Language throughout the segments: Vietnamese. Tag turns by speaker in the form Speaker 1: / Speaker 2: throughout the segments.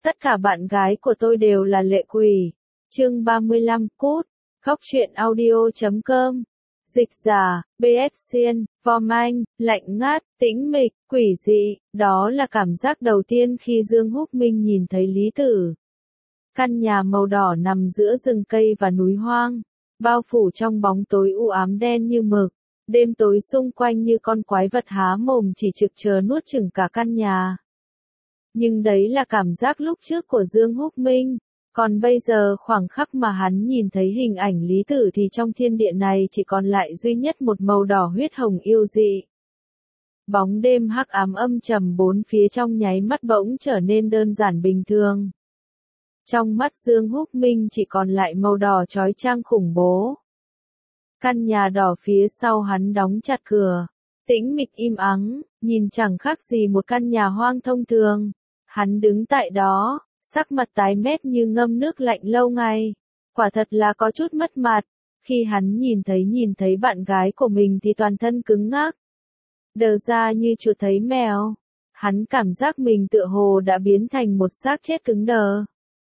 Speaker 1: Tất cả bạn gái của tôi đều là lệ quỷ. Chương 35 cút. Khóc chuyện audio.com. Dịch giả, BS Xiên, Vom Anh, lạnh ngắt, tĩnh mịch, quỷ dị, đó là cảm giác đầu tiên khi Dương Húc Minh nhìn thấy Lý Tử. Căn nhà màu đỏ nằm giữa rừng cây và núi hoang, bao phủ trong bóng tối u ám đen như mực. Đêm tối xung quanh như con quái vật há mồm chỉ trực chờ nuốt chửng cả căn nhà. Nhưng đấy là cảm giác lúc trước của Dương Húc Minh. Còn bây giờ khoảng khắc mà hắn nhìn thấy hình ảnh Lý Tử thì trong thiên địa này chỉ còn lại duy nhất một màu đỏ huyết hồng yêu dị. Bóng đêm hắc ám âm trầm bốn phía trong nháy mắt bỗng trở nên đơn giản bình thường. Trong mắt Dương Húc Minh chỉ còn lại màu đỏ chói chang khủng bố. Căn nhà đỏ phía sau hắn đóng chặt cửa, tĩnh mịch im ắng, nhìn chẳng khác gì một căn nhà hoang thông thường. Hắn đứng tại đó, sắc mặt tái mét như ngâm nước lạnh lâu ngày. Quả thật là có chút mất mặt. Khi hắn nhìn thấy bạn gái của mình thì toàn thân cứng ngắc. Đờ ra như chuột thấy mèo. Hắn cảm giác mình tựa hồ đã biến thành một xác chết cứng đờ.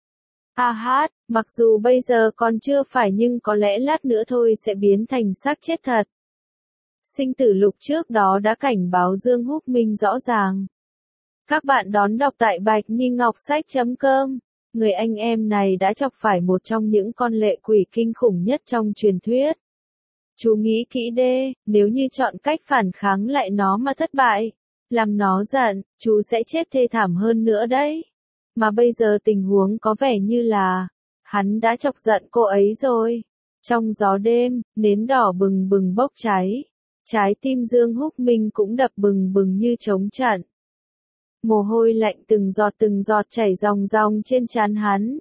Speaker 1: Mặc dù bây giờ còn chưa phải nhưng có lẽ lát nữa thôi sẽ biến thành xác chết thật. Sinh tử lục trước đó đã cảnh báo Dương Húc Minh rõ ràng. Các bạn đón đọc tại bạch-ni-ngọc-sách.com. Người anh em này đã chọc phải một trong những con lệ quỷ kinh khủng nhất trong truyền thuyết. Chú nghĩ kỹ đi, nếu như chọn cách phản kháng lại nó mà thất bại, làm nó giận, chú sẽ chết thê thảm hơn nữa đấy. Mà bây giờ tình huống có vẻ như là, hắn đã chọc giận cô ấy rồi. Trong gió đêm, nến đỏ bừng bừng bốc cháy. Trái tim Dương Húc Minh cũng đập bừng bừng như trống trận. Mồ hôi lạnh từng giọt chảy ròng ròng trên trán hắn.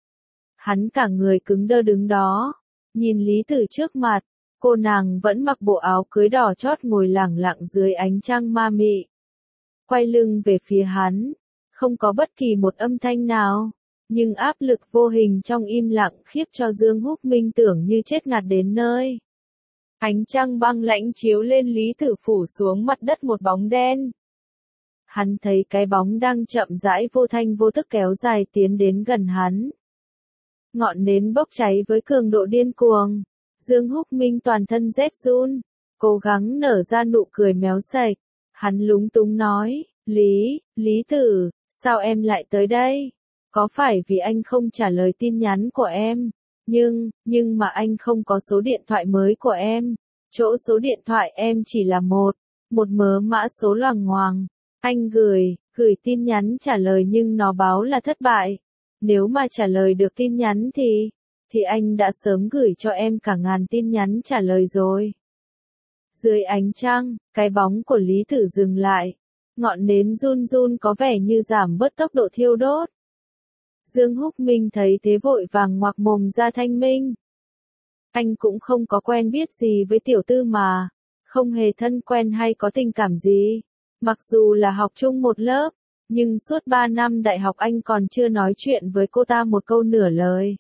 Speaker 1: Hắn cả người cứng đơ đứng đó, nhìn Lý Tử trước mặt, cô nàng vẫn mặc bộ áo cưới đỏ chót ngồi lẳng lặng dưới ánh trăng ma mị. Quay lưng về phía hắn, không có bất kỳ một âm thanh nào, nhưng áp lực vô hình trong im lặng khiếp cho Dương Húc Minh tưởng như chết ngạt đến nơi. Ánh trăng băng lãnh chiếu lên Lý Tử phủ xuống mặt đất một bóng đen. Hắn thấy cái bóng đang chậm rãi vô thanh vô tức kéo dài tiến đến gần hắn. Ngọn nến bốc cháy với cường độ điên cuồng. Dương Húc Minh toàn thân rét run, cố gắng nở ra nụ cười méo sạch. Hắn lúng túng nói, Lý Tử, sao em lại tới đây? Có phải vì anh không trả lời tin nhắn của em? Nhưng mà anh không có số điện thoại mới của em. Chỗ số điện thoại em chỉ là một mớ mã số loằng ngoằng. Anh gửi tin nhắn trả lời nhưng nó báo là thất bại. Nếu mà trả lời được tin nhắn thì anh đã sớm gửi cho em cả ngàn tin nhắn trả lời rồi. Dưới ánh trăng, cái bóng của Lý Tử dừng lại. Ngọn nến run run có vẻ như giảm bớt tốc độ thiêu đốt. Dương Húc Minh thấy thế vội vàng ngoạc mồm ra thanh minh. Anh cũng không có quen biết gì với tiểu tư mà. Không hề thân quen hay có tình cảm gì. Mặc dù là học chung một lớp, nhưng suốt 3 năm đại học anh còn chưa nói chuyện với cô ta một câu nửa lời.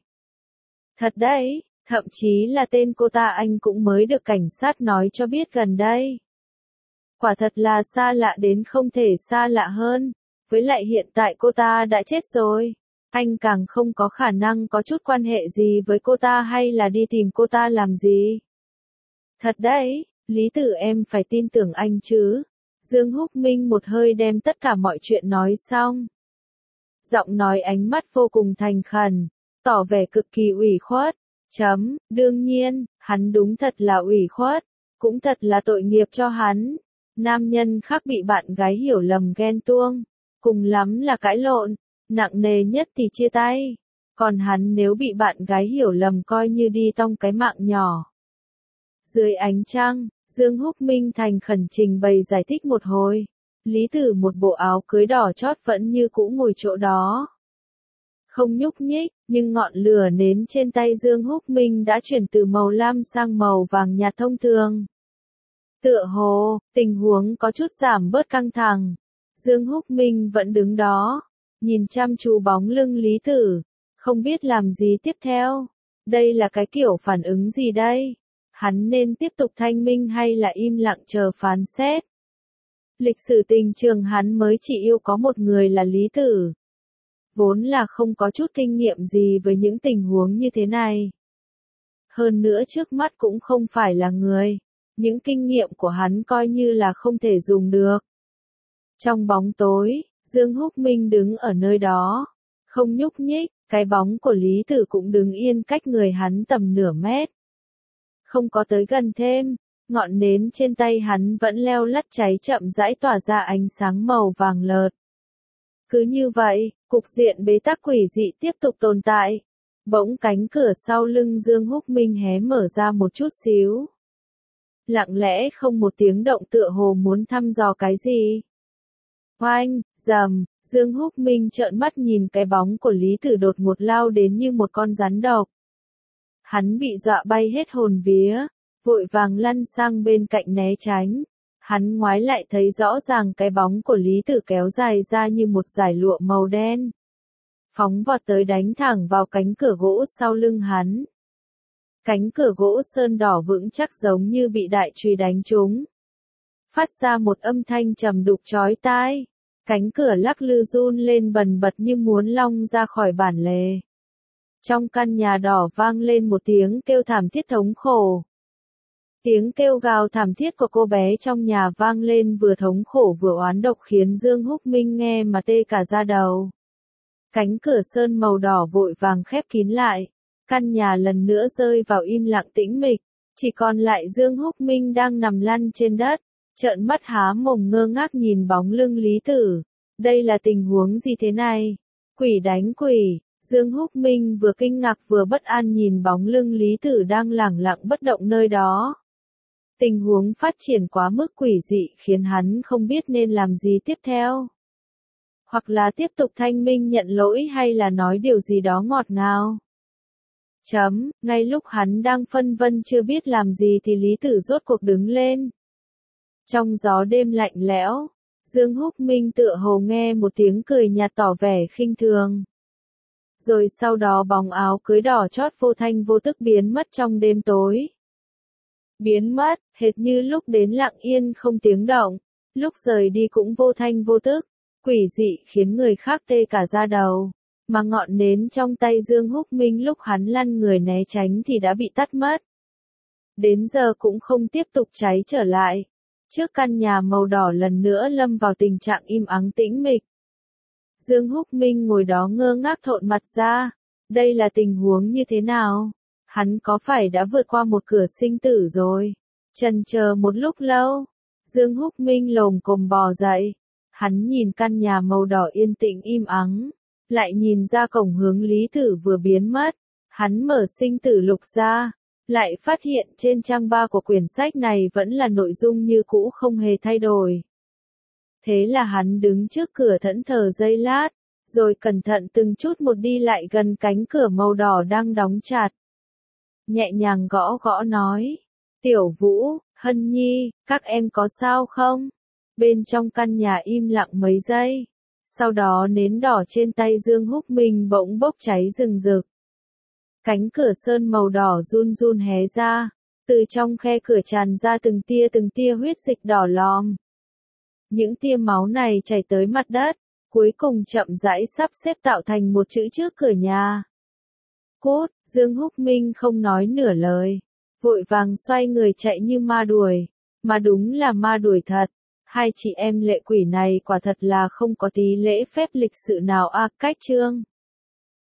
Speaker 1: Thật đấy, thậm chí là tên cô ta anh cũng mới được cảnh sát nói cho biết gần đây. Quả thật là xa lạ đến không thể xa lạ hơn, với lại hiện tại cô ta đã chết rồi. Anh càng không có khả năng có chút quan hệ gì với cô ta hay là đi tìm cô ta làm gì. Thật đấy, Lý Tử em phải tin tưởng anh chứ. Dương Húc Minh một hơi đem tất cả mọi chuyện nói xong. Giọng nói ánh mắt vô cùng thành khẩn, tỏ vẻ cực kỳ ủy khuất. Đương nhiên, hắn đúng thật là ủy khuất, cũng thật là tội nghiệp cho hắn. Nam nhân khác bị bạn gái hiểu lầm ghen tuông, cùng lắm là cãi lộn, nặng nề nhất thì chia tay. Còn hắn nếu bị bạn gái hiểu lầm coi như đi tong cái mạng nhỏ. Dưới ánh trăng, Dương Húc Minh thành khẩn trình bày giải thích một hồi. Lý Tử một bộ áo cưới đỏ chót vẫn như cũ ngồi chỗ đó. Không nhúc nhích, nhưng ngọn lửa nến trên tay Dương Húc Minh đã chuyển từ màu lam sang màu vàng nhạt thông thường. Tựa hồ, tình huống có chút giảm bớt căng thẳng. Dương Húc Minh vẫn đứng đó, nhìn chăm chú bóng lưng Lý Tử, không biết làm gì tiếp theo. Đây là cái kiểu phản ứng gì đây? Hắn nên tiếp tục thanh minh hay là im lặng chờ phán xét? Lịch sử tình trường hắn mới chỉ yêu có một người là Lý Tử. vốn là không có chút kinh nghiệm gì với những tình huống như thế này. Hơn nữa trước mắt cũng không phải là người, những kinh nghiệm của hắn coi như là không thể dùng được. Trong bóng tối, Dương Húc Minh đứng ở nơi đó, không nhúc nhích, cái bóng của Lý Tử cũng đứng yên cách người hắn tầm nửa mét. Không có tới gần thêm, ngọn nến trên tay hắn vẫn leo lắt cháy chậm rãi tỏa ra ánh sáng màu vàng lợt. Cứ như vậy, cục diện bế tắc quỷ dị tiếp tục tồn tại. Bỗng cánh cửa sau lưng Dương Húc Minh hé mở ra một chút xíu. Lặng lẽ không một tiếng động tựa hồ muốn thăm dò cái gì. Oanh, rầm, Dương Húc Minh trợn mắt nhìn cái bóng của Lý Tử đột ngột lao đến như một con rắn độc. Hắn bị dọa bay hết hồn vía, vội vàng lăn sang bên cạnh né tránh. Hắn ngoái lại thấy rõ ràng cái bóng của Lý Tử kéo dài ra như một dải lụa màu đen. Phóng vọt tới đánh thẳng vào cánh cửa gỗ sau lưng hắn. Cánh cửa gỗ sơn đỏ vững chắc giống như bị đại chùy đánh trúng. Phát ra một âm thanh trầm đục chói tai. Cánh cửa lắc lư run lên bần bật như muốn long ra khỏi bản lề. Trong căn nhà đỏ vang lên một tiếng kêu thảm thiết thống khổ. Tiếng kêu gào thảm thiết của cô bé trong nhà vang lên vừa thống khổ vừa oán độc khiến Dương Húc Minh nghe mà tê cả da đầu. Cánh cửa sơn màu đỏ vội vàng khép kín lại. Căn nhà lần nữa rơi vào im lặng tĩnh mịch. Chỉ còn lại Dương Húc Minh đang nằm lăn trên đất. Trợn mắt há mồm ngơ ngác nhìn bóng lưng Lý Tử. Đây là tình huống gì thế này? Quỷ đánh quỷ. Dương Húc Minh vừa kinh ngạc vừa bất an nhìn bóng lưng Lý Tử đang lẳng lặng bất động nơi đó. Tình huống phát triển quá mức quỷ dị khiến hắn không biết nên làm gì tiếp theo. Hoặc là tiếp tục thanh minh nhận lỗi hay là nói điều gì đó ngọt ngào. Ngay lúc hắn đang phân vân chưa biết làm gì thì Lý Tử rốt cuộc đứng lên. Trong gió đêm lạnh lẽo, Dương Húc Minh tựa hồ nghe một tiếng cười nhạt tỏ vẻ khinh thường. Rồi sau đó bóng áo cưới đỏ chót vô thanh vô tức biến mất trong đêm tối. Biến mất, hệt như lúc đến lặng yên không tiếng động, lúc rời đi cũng vô thanh vô tức, quỷ dị khiến người khác tê cả da đầu. Mà ngọn nến trong tay Dương Húc Minh lúc hắn lăn người né tránh thì đã bị tắt mất. Đến giờ cũng không tiếp tục cháy trở lại. Trước căn nhà màu đỏ lần nữa lâm vào tình trạng im ắng tĩnh mịch. Dương Húc Minh ngồi đó ngơ ngác thộn mặt ra. Đây là tình huống như thế nào? Hắn có phải đã vượt qua một cửa sinh tử rồi? Chần chờ một lúc lâu, Dương Húc Minh lồm cồm bò dậy. Hắn nhìn căn nhà màu đỏ yên tĩnh im ắng, lại nhìn ra cổng hướng Lý Tử vừa biến mất. Hắn mở sinh tử lục ra, lại phát hiện trên trang 3 của quyển sách này vẫn là nội dung như cũ không hề thay đổi. Thế là hắn đứng trước cửa thẫn thờ giây lát, rồi cẩn thận từng chút một đi lại gần cánh cửa màu đỏ đang đóng chặt. Nhẹ nhàng gõ gõ nói, Tiểu Vũ, Hân Nhi, các em có sao không? Bên trong căn nhà im lặng mấy giây. Sau đó nến đỏ trên tay Dương Húc Minh bỗng bốc cháy rừng rực. Cánh cửa sơn màu đỏ run run hé ra, từ trong khe cửa tràn ra từng tia huyết dịch đỏ lòm. Những tia máu này chảy tới mặt đất, cuối cùng chậm rãi sắp xếp tạo thành một chữ trước cửa nhà. Cút, Dương Húc Minh không nói nửa lời, vội vàng xoay người chạy như ma đuổi, mà đúng là ma đuổi thật. Hai chị em lệ quỷ này quả thật là không có tí lễ phép lịch sự nào cách chương.